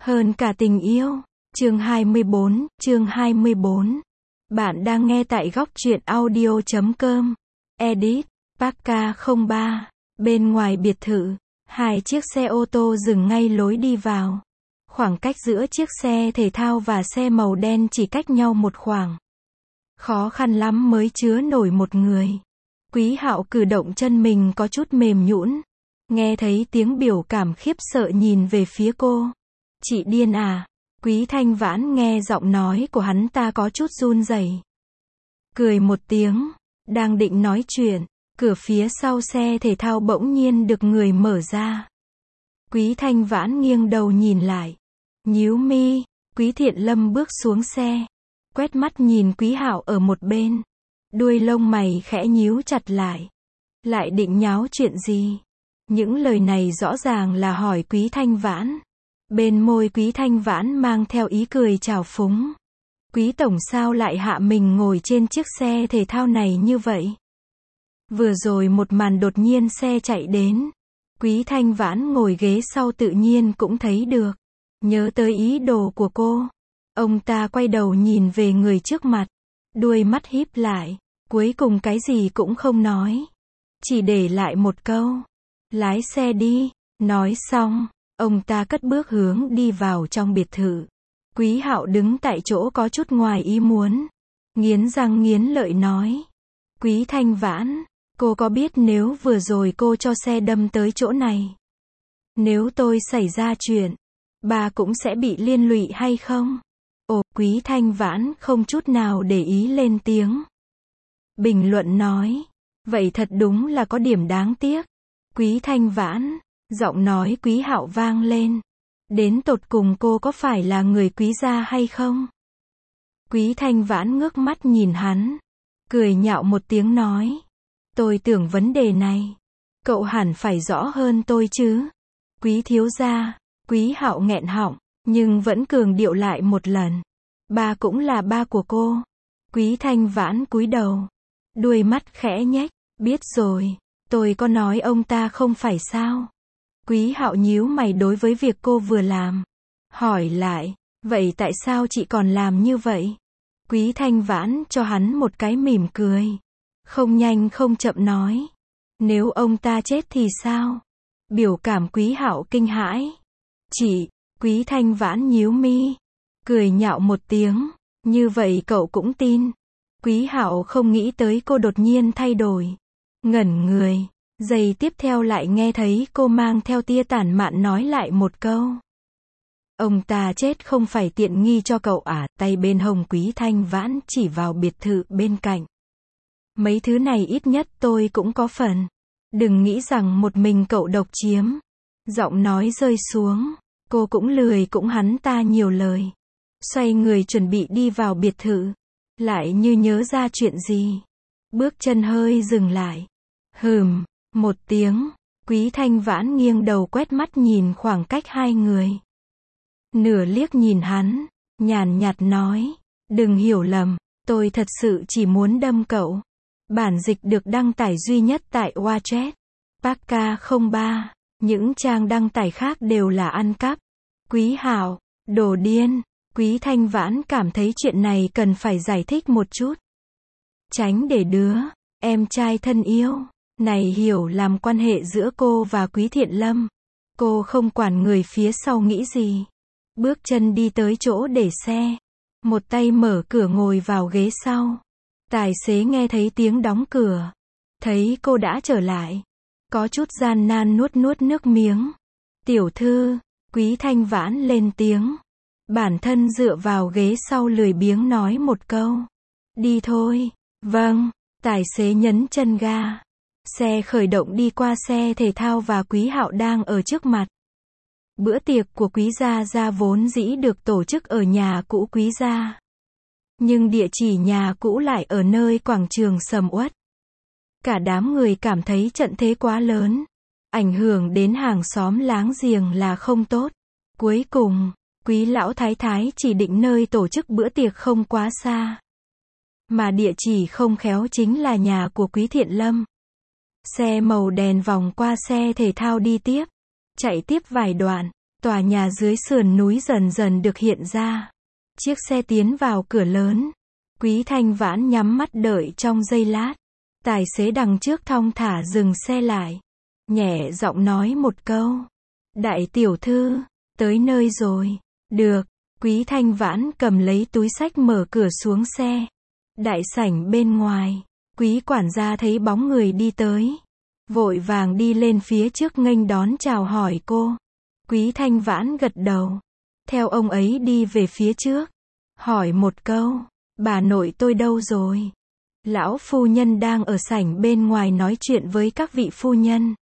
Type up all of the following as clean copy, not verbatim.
Hơn cả tình yêu. Chương 24, chương 24. Bạn đang nghe tại góc truyện audio.com. Edit, Parka 03. Bên ngoài biệt thự, hai chiếc xe ô tô dừng ngay lối đi vào. Khoảng cách giữa chiếc xe thể thao và xe màu đen chỉ cách nhau một khoảng. Khó khăn lắm mới chứa nổi một người. Quý Hạo cử động chân mình có chút mềm nhũn. Nghe thấy tiếng biểu cảm khiếp sợ nhìn về phía cô. Chị điên à? Quý Thanh Vãn nghe giọng nói của hắn ta có chút run rẩy. Cười một tiếng, đang định nói chuyện, cửa phía sau xe thể thao bỗng nhiên được người mở ra. Quý Thanh Vãn nghiêng đầu nhìn lại, nhíu mi. Quý Thiện Lâm bước xuống xe, quét mắt nhìn Quý Hạo ở một bên, đuôi lông mày khẽ nhíu chặt lại. Lại định nháo chuyện gì? Những lời này rõ ràng là hỏi Quý Thanh Vãn. Bên môi Quý Thanh Vãn mang theo ý cười trào phúng. Quý tổng sao lại hạ mình ngồi trên chiếc xe thể thao này như vậy? Vừa rồi một màn đột nhiên xe chạy đến. Quý Thanh Vãn ngồi ghế sau tự nhiên cũng thấy được. Nhớ tới ý đồ của cô. Ông ta quay đầu nhìn về người trước mặt. Đuôi mắt híp lại. Cuối cùng cái gì cũng không nói. Chỉ để lại một câu. Lái xe đi. Nói xong, ông ta cất bước hướng đi vào trong biệt thự. Quý Hạo đứng tại chỗ có chút ngoài ý muốn. Nghiến răng nghiến lợi nói. Quý Thanh Vãn, cô có biết nếu vừa rồi cô cho xe đâm tới chỗ này, nếu tôi xảy ra chuyện, bà cũng sẽ bị liên lụy hay không? Ồ, Quý Thanh Vãn không chút nào để ý lên tiếng. Bình luận nói. Vậy thật đúng là có điểm đáng tiếc. Quý Thanh Vãn, giọng nói Quý Hạo vang lên. Đến tột cùng cô có phải là người Quý gia hay không? Quý Thanh Vãn ngước mắt nhìn hắn, cười nhạo một tiếng nói. Tôi tưởng vấn đề này, cậu hẳn phải rõ hơn tôi chứ. Quý thiếu gia. Quý Hạo nghẹn họng, nhưng vẫn cường điệu lại một lần. Ba cũng là ba của cô. Quý Thanh Vãn cúi đầu, đuôi mắt khẽ nhếch. Biết rồi, tôi có nói ông ta không phải sao? Quý Hạo nhíu mày đối với việc cô vừa làm. Hỏi lại, vậy tại sao chị còn làm như vậy? Quý Thanh Vãn cho hắn một cái mỉm cười. Không nhanh không chậm nói. Nếu ông ta chết thì sao? Biểu cảm Quý Hạo kinh hãi. Chị. Quý Thanh Vãn nhíu mi, cười nhạo một tiếng. Như vậy cậu cũng tin? Quý Hạo không nghĩ tới cô đột nhiên thay đổi. Ngẩn người. Giây tiếp theo lại nghe thấy cô mang theo tia tản mạn nói lại một câu. Ông ta chết không phải tiện nghi cho cậu à? Tay bên hông Quý Thanh Vãn chỉ vào biệt thự bên cạnh. Mấy thứ này ít nhất tôi cũng có phần. Đừng nghĩ rằng một mình cậu độc chiếm. Giọng nói rơi xuống, cô cũng lười cũng hắn ta nhiều lời. Xoay người chuẩn bị đi vào biệt thự. Lại như nhớ ra chuyện gì. Bước chân hơi dừng lại. Một tiếng, Quý Thanh Vãn nghiêng đầu quét mắt nhìn khoảng cách hai người. Nửa liếc nhìn hắn, nhàn nhạt nói. Đừng hiểu lầm, tôi thật sự chỉ muốn đâm cậu. Bản dịch được đăng tải duy nhất tại Wattpad. Parka 03. Những trang đăng tải khác đều là ăn cắp. Quý Hạo, đồ điên. Quý Thanh Vãn cảm thấy chuyện này cần phải giải thích một chút. Tránh để đứa em trai thân yêu này hiểu làm quan hệ giữa cô và Quý Thiện Lâm. Cô không quản người phía sau nghĩ gì. Bước chân đi tới chỗ để xe. Một tay mở cửa ngồi vào ghế sau. Tài xế nghe thấy tiếng đóng cửa. Thấy cô đã trở lại. Có chút gian nan nuốt nước miếng. Tiểu thư. Quý Thanh Vãn lên tiếng. Bản thân dựa vào ghế sau lười biếng nói một câu. Đi thôi. Vâng. Tài xế nhấn chân ga. Xe khởi động đi qua xe thể thao và Quý Hạo đang ở trước mặt. Bữa tiệc của Quý gia vốn dĩ được tổ chức ở nhà cũ Quý gia. Nhưng địa chỉ nhà cũ lại ở nơi quảng trường sầm uất. Cả đám người cảm thấy trận thế quá lớn. Ảnh hưởng đến hàng xóm láng giềng là không tốt. Cuối cùng, Quý lão thái thái chỉ định nơi tổ chức bữa tiệc không quá xa. Mà địa chỉ không khéo chính là nhà của Quý Thiện Lâm. Xe màu đèn vòng qua xe thể thao đi tiếp. Chạy tiếp vài đoạn, Tòa nhà dưới sườn núi dần dần được hiện ra. Chiếc xe tiến vào cửa lớn. Quý Thanh Vãn nhắm mắt đợi trong giây lát. Tài xế đằng trước thong thả dừng xe lại. Nhẹ giọng nói một câu. Đại tiểu thư, tới nơi rồi. Được. Quý Thanh Vãn cầm lấy túi xách mở cửa xuống xe. Đại sảnh bên ngoài. Quý quản gia thấy bóng người đi tới. Vội vàng đi lên phía trước nghênh đón chào hỏi cô. Quý Thanh Vãn gật đầu. Theo ông ấy đi về phía trước. Hỏi một câu. Bà nội tôi đâu rồi? Lão phu nhân đang ở sảnh bên ngoài nói chuyện với các vị phu nhân.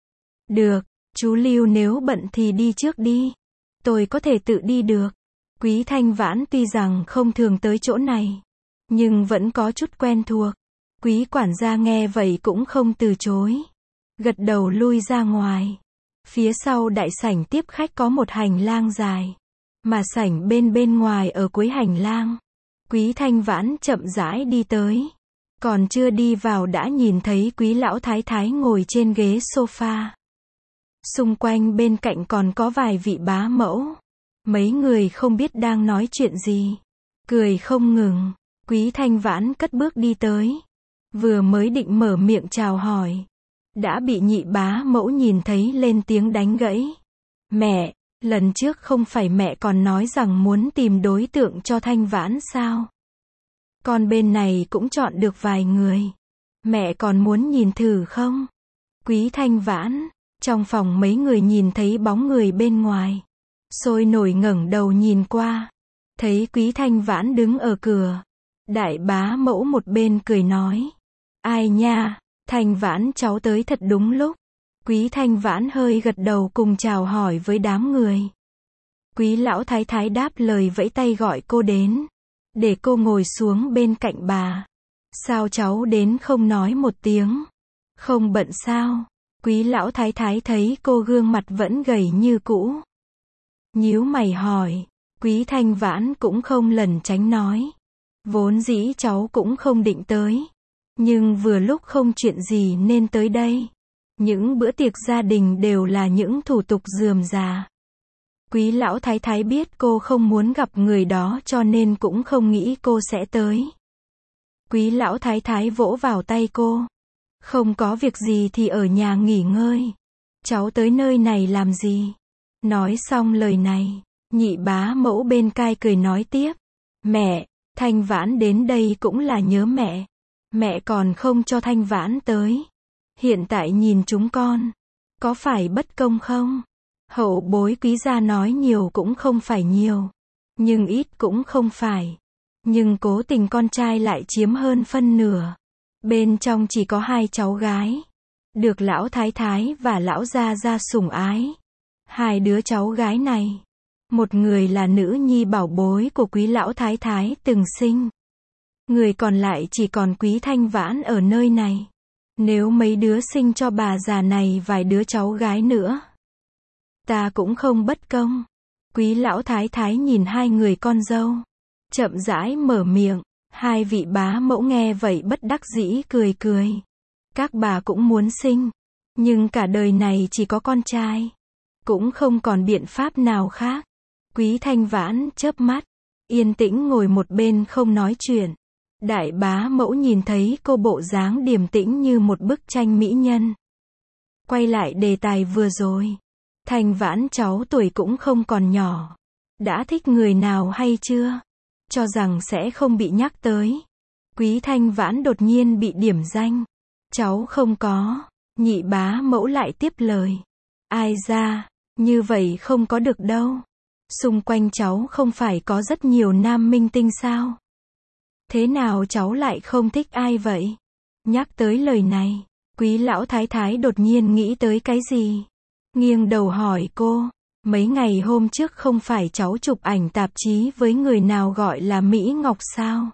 Được, chú Lưu nếu bận thì đi trước đi. Tôi có thể tự đi được. Quý Thanh Vãn tuy rằng không thường tới chỗ này, nhưng vẫn có chút quen thuộc. Quý quản gia nghe vậy cũng không từ chối. Gật đầu lui ra ngoài. Phía sau đại sảnh tiếp khách có một hành lang dài. Mà sảnh bên ngoài ở cuối hành lang. Quý Thanh Vãn chậm rãi đi tới. Còn chưa đi vào đã nhìn thấy quý lão thái thái ngồi trên ghế sofa. Xung quanh bên cạnh còn có vài vị bá mẫu. Mấy người không biết đang nói chuyện gì. Cười không ngừng. Quý Thanh Vãn cất bước đi tới. Vừa mới định mở miệng chào hỏi. Đã bị nhị bá mẫu nhìn thấy lên tiếng đánh gãy. Mẹ, lần trước không phải mẹ còn nói rằng muốn tìm đối tượng cho Thanh Vãn sao? Con bên này cũng chọn được vài người. Mẹ còn muốn nhìn thử không? Quý Thanh Vãn, trong phòng mấy người nhìn thấy bóng người bên ngoài. Sôi nổi ngẩng đầu nhìn qua. Thấy Quý Thanh Vãn đứng ở cửa. Đại bá mẫu một bên cười nói. Ai nha, Thanh Vãn cháu tới thật đúng lúc. Quý Thanh Vãn hơi gật đầu cùng chào hỏi với đám người. Quý lão thái thái đáp lời vẫy tay gọi cô đến. Để cô ngồi xuống bên cạnh bà. Sao cháu đến không nói một tiếng? Không bận sao? Quý lão thái thái thấy cô gương mặt vẫn gầy như cũ. Nhíu mày hỏi. Quý Thanh Vãn cũng không lẩn tránh nói. Vốn dĩ cháu cũng không định tới. Nhưng vừa lúc không chuyện gì nên tới đây. Những bữa tiệc gia đình đều là những thủ tục rườm rà. Quý lão thái thái biết cô không muốn gặp người đó cho nên cũng không nghĩ cô sẽ tới. Quý lão thái thái vỗ vào tay cô. Không có việc gì thì ở nhà nghỉ ngơi. Cháu tới nơi này làm gì? Nói xong lời này, nhị bá mẫu bên cai cười nói tiếp. Mẹ, Thanh Vãn đến đây cũng là nhớ mẹ. Mẹ còn không cho Thanh Vãn tới. Hiện tại nhìn chúng con. Có phải bất công không? Hậu bối quý gia nói nhiều cũng không phải nhiều. Nhưng ít cũng không phải. Nhưng cố tình con trai lại chiếm hơn phân nửa. Bên trong chỉ có 2 cháu gái. Được lão thái thái và lão gia gia sủng ái. 2 đứa cháu gái này. Một người là nữ nhi bảo bối của quý lão thái thái từng sinh. Người còn lại chỉ còn Quý Thanh Vãn ở nơi này. Nếu mấy đứa sinh cho bà già này vài đứa cháu gái nữa. Ta cũng không bất công. Quý lão thái thái nhìn 2 người con dâu. Chậm rãi mở miệng. 2 vị bá mẫu nghe vậy bất đắc dĩ cười cười. Các bà cũng muốn sinh. Nhưng cả đời này chỉ có con trai. Cũng không còn biện pháp nào khác. Quý Thanh Vãn chớp mắt. Yên tĩnh ngồi một bên không nói chuyện. Đại bá mẫu nhìn thấy cô bộ dáng điềm tĩnh như một bức tranh mỹ nhân. Quay lại đề tài vừa rồi. Thanh Vãn cháu tuổi cũng không còn nhỏ. Đã thích người nào hay chưa? Cho rằng sẽ không bị nhắc tới. Quý Thanh Vãn đột nhiên bị điểm danh. Cháu không có. Nhị bá mẫu lại tiếp lời. Ai ra, như vậy không có được đâu. Xung quanh cháu không phải có rất nhiều nam minh tinh sao? Thế nào cháu lại không thích ai vậy? Nhắc tới lời này, quý lão thái thái đột nhiên nghĩ tới cái gì? Nghiêng đầu hỏi cô, mấy ngày hôm trước không phải cháu chụp ảnh tạp chí với người nào gọi là Mỹ Ngọc sao?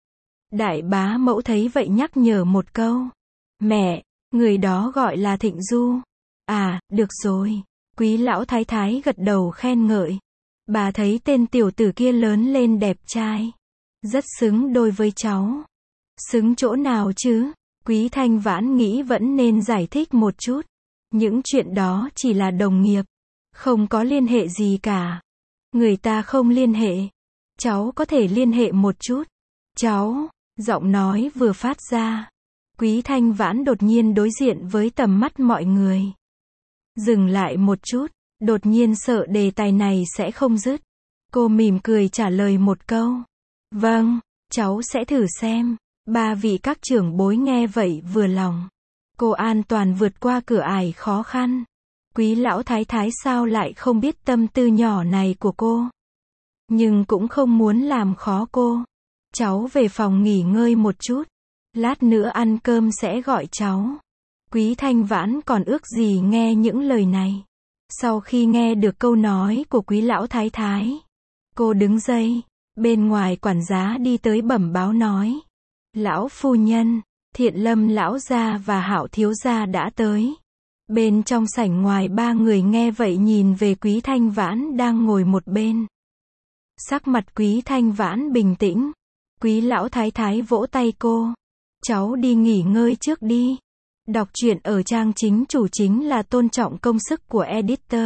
Đại bá mẫu thấy vậy nhắc nhở một câu. Mẹ, người đó gọi là Thịnh Du. À, được rồi. Quý lão thái thái gật đầu khen ngợi. Bà thấy tên tiểu tử kia lớn lên đẹp trai. Rất xứng đôi với cháu. Xứng chỗ nào chứ? Quý Thanh Vãn nghĩ vẫn nên giải thích một chút. Những chuyện đó chỉ là đồng nghiệp. Không có liên hệ gì cả. Người ta không liên hệ. Cháu có thể liên hệ một chút. Cháu, giọng nói vừa phát ra. Quý Thanh Vãn đột nhiên đối diện với tầm mắt mọi người. Dừng lại một chút, đột nhiên sợ đề tài này sẽ không dứt. Cô mỉm cười trả lời một câu. Vâng, cháu sẽ thử xem. Ba vị các trưởng bối nghe vậy vừa lòng. Cô an toàn vượt qua cửa ải khó khăn. Quý lão thái thái sao lại không biết tâm tư nhỏ này của cô. Nhưng cũng không muốn làm khó cô. Cháu về phòng nghỉ ngơi một chút. Lát nữa ăn cơm sẽ gọi cháu. Quý Thanh Vãn còn ước gì nghe những lời này. Sau khi nghe được câu nói của quý lão thái thái, cô đứng dậy. Bên ngoài quản giá đi tới bẩm báo nói. Lão phu nhân, Thiện Lâm lão gia và Hạo thiếu gia đã tới. Bên trong sảnh ngoài ba người nghe vậy nhìn về Quý Thanh Vãn đang ngồi một bên. Sắc mặt Quý Thanh Vãn bình tĩnh. Quý lão thái thái vỗ tay cô. Cháu đi nghỉ ngơi trước đi. Đọc truyện ở trang chính chủ chính là tôn trọng công sức của editor.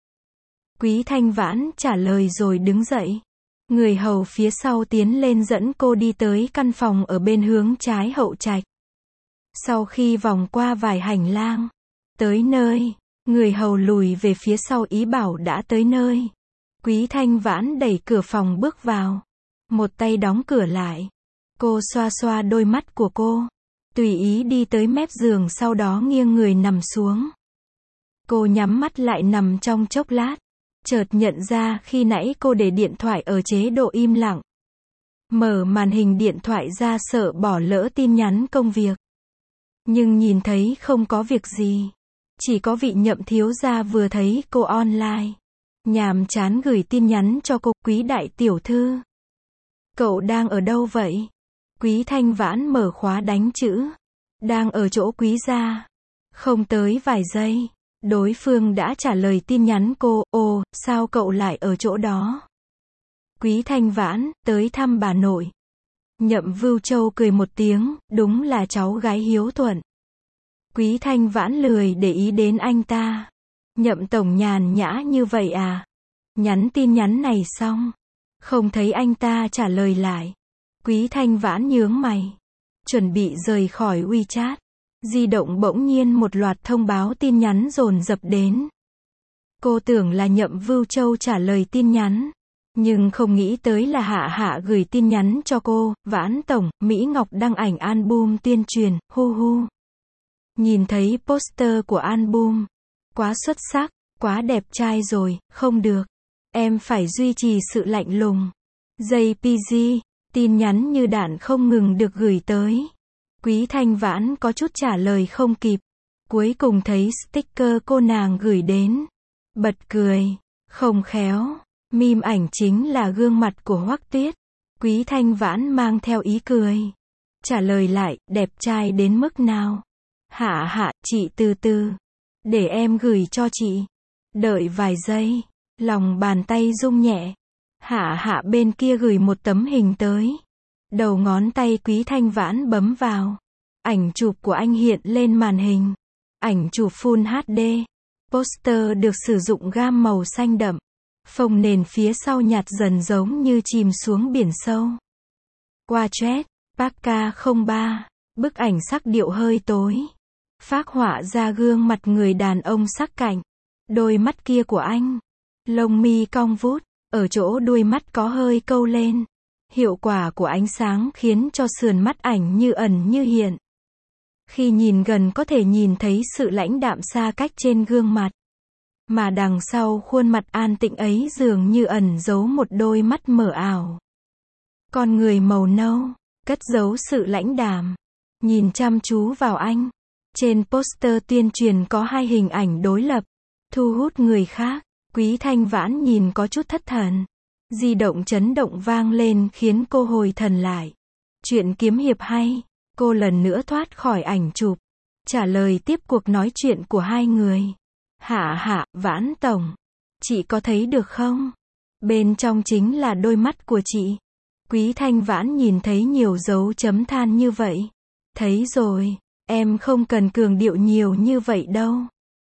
Quý Thanh Vãn trả lời rồi đứng dậy. Người hầu phía sau tiến lên dẫn cô đi tới căn phòng ở bên hướng trái hậu trạch. Sau khi vòng qua vài hành lang, tới nơi, người hầu lùi về phía sau ý bảo đã tới nơi. Quý Thanh Vãn đẩy cửa phòng bước vào. Một tay đóng cửa lại. Cô xoa xoa đôi mắt của cô. Tùy ý đi tới mép giường sau đó nghiêng người nằm xuống. Cô nhắm mắt lại nằm trong chốc lát. Chợt nhận ra khi nãy cô để điện thoại ở chế độ im lặng. Mở màn hình điện thoại ra sợ bỏ lỡ tin nhắn công việc. Nhưng nhìn thấy không có việc gì. Chỉ có vị Nhậm thiếu gia vừa thấy cô online. Nhàm chán gửi tin nhắn cho cô. Quý đại tiểu thư. Cậu đang ở đâu vậy? Quý Thanh Vãn mở khóa đánh chữ. Đang ở chỗ quý gia. Không tới vài giây. Đối phương đã trả lời tin nhắn cô. Ồ, sao cậu lại ở chỗ đó? Quý Thanh Vãn, tới thăm bà nội. Nhậm Vưu Châu cười một tiếng, đúng là cháu gái hiếu thuận. Quý Thanh Vãn lười để ý đến anh ta. Nhậm tổng nhàn nhã như vậy à? Nhắn tin nhắn này xong. Không thấy anh ta trả lời lại. Quý Thanh Vãn nhướng mày. Chuẩn bị rời khỏi WeChat. Di động bỗng nhiên một loạt thông báo tin nhắn dồn dập đến. Cô tưởng là Nhậm Vưu Châu trả lời tin nhắn. Nhưng không nghĩ tới là Hạ Hạ gửi tin nhắn cho cô. Vãn tổng, Mỹ Ngọc đăng ảnh album tuyên truyền, hu hu. Nhìn thấy poster của album. Quá xuất sắc, quá đẹp trai rồi, không được. Em phải duy trì sự lạnh lùng. JPG, tin nhắn như đạn không ngừng được gửi tới. Quý Thanh Vãn có chút trả lời không kịp. Cuối cùng thấy sticker cô nàng gửi đến. Bật cười. Không khéo. Meme ảnh chính là gương mặt của Hoắc Tuyết. Quý Thanh Vãn mang theo ý cười. Trả lời lại, đẹp trai đến mức nào? Hạ Hạ, chị từ từ. Để em gửi cho chị. Đợi vài giây. Lòng bàn tay rung nhẹ. Hạ Hạ bên kia gửi một tấm hình tới. Đầu ngón tay Quý Thanh Vãn bấm vào. Ảnh chụp của anh hiện lên màn hình. Ảnh chụp Full HD. Poster được sử dụng gam màu xanh đậm. Phông nền phía sau nhạt dần giống như chìm xuống biển sâu. Qua chat, Paka 03. Bức ảnh sắc điệu hơi tối. Phác họa ra gương mặt người đàn ông sắc cạnh. Đôi mắt kia của anh. Lông mi cong vút. Ở chỗ đuôi mắt có hơi câu lên. Hiệu quả của ánh sáng khiến cho sườn mắt ảnh như ẩn như hiện. Khi nhìn gần có thể nhìn thấy sự lãnh đạm xa cách trên gương mặt. Mà đằng sau khuôn mặt an tĩnh ấy dường như ẩn giấu một đôi mắt mờ ảo. Con người màu nâu, cất giấu sự lãnh đạm. Nhìn chăm chú vào anh. Trên poster tuyên truyền có hai hình ảnh đối lập. Thu hút người khác. Quý Thanh Vãn nhìn có chút thất thần. Di động chấn động vang lên khiến cô hồi thần lại. Chuyện kiếm hiệp hay. Cô lần nữa thoát khỏi ảnh chụp. Trả lời tiếp cuộc nói chuyện của hai người. Hạ Hạ, Vãn tổng. Chị có thấy được không? Bên trong chính là đôi mắt của chị. Quý Thanh Vãn nhìn thấy nhiều dấu chấm than như vậy. Thấy rồi, em không cần cường điệu nhiều như vậy đâu.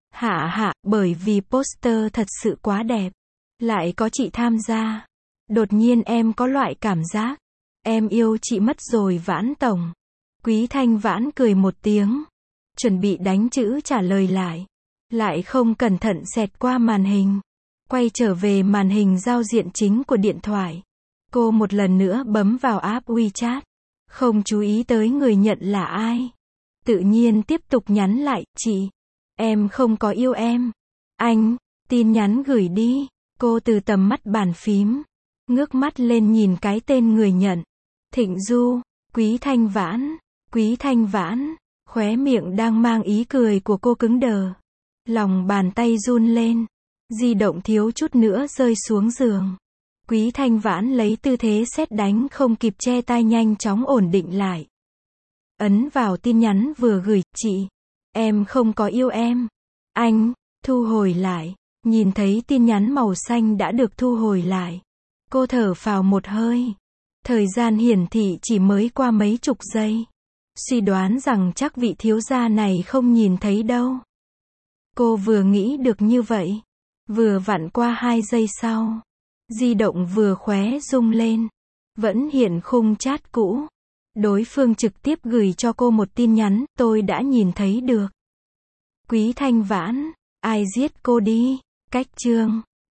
Bởi vì poster thật sự quá đẹp. Lại có chị tham gia. Đột nhiên em có loại cảm giác. Em yêu chị mất rồi Vãn tổng. Quý Thanh Vãn cười một tiếng. Chuẩn bị đánh chữ trả lời lại. Lại không cẩn thận xẹt qua màn hình. Quay trở về màn hình giao diện chính của điện thoại. Cô một lần nữa bấm vào app WeChat. Không chú ý tới người nhận là ai. Tự nhiên tiếp tục nhắn lại, chị. Em không có yêu em. Anh, tin nhắn gửi đi. Cô từ tầm mắt bàn phím. Ngước mắt lên nhìn cái tên người nhận. Thịnh Du, Quý Thanh Vãn. Quý Thanh Vãn. Khóe miệng đang mang ý cười của cô cứng đờ. Lòng bàn tay run lên. Di động thiếu chút nữa rơi xuống giường. Quý Thanh Vãn lấy tư thế sét đánh không kịp che tai nhanh chóng ổn định lại. Ấn vào tin nhắn vừa gửi, chị. Em không có yêu em. Anh, thu hồi lại. Nhìn thấy tin nhắn màu xanh đã được thu hồi lại. Cô thở phào một hơi. Thời gian hiển thị chỉ mới qua mấy chục giây. Suy đoán rằng chắc vị thiếu gia này không nhìn thấy đâu. Cô vừa nghĩ được như vậy. Vừa vặn qua 2 giây sau. Di động vừa khóe rung lên. Vẫn hiện khung chat cũ. Đối phương trực tiếp gửi cho cô một tin nhắn, tôi đã nhìn thấy được. Quý Thanh Vãn, ai giết cô đi? Cách chương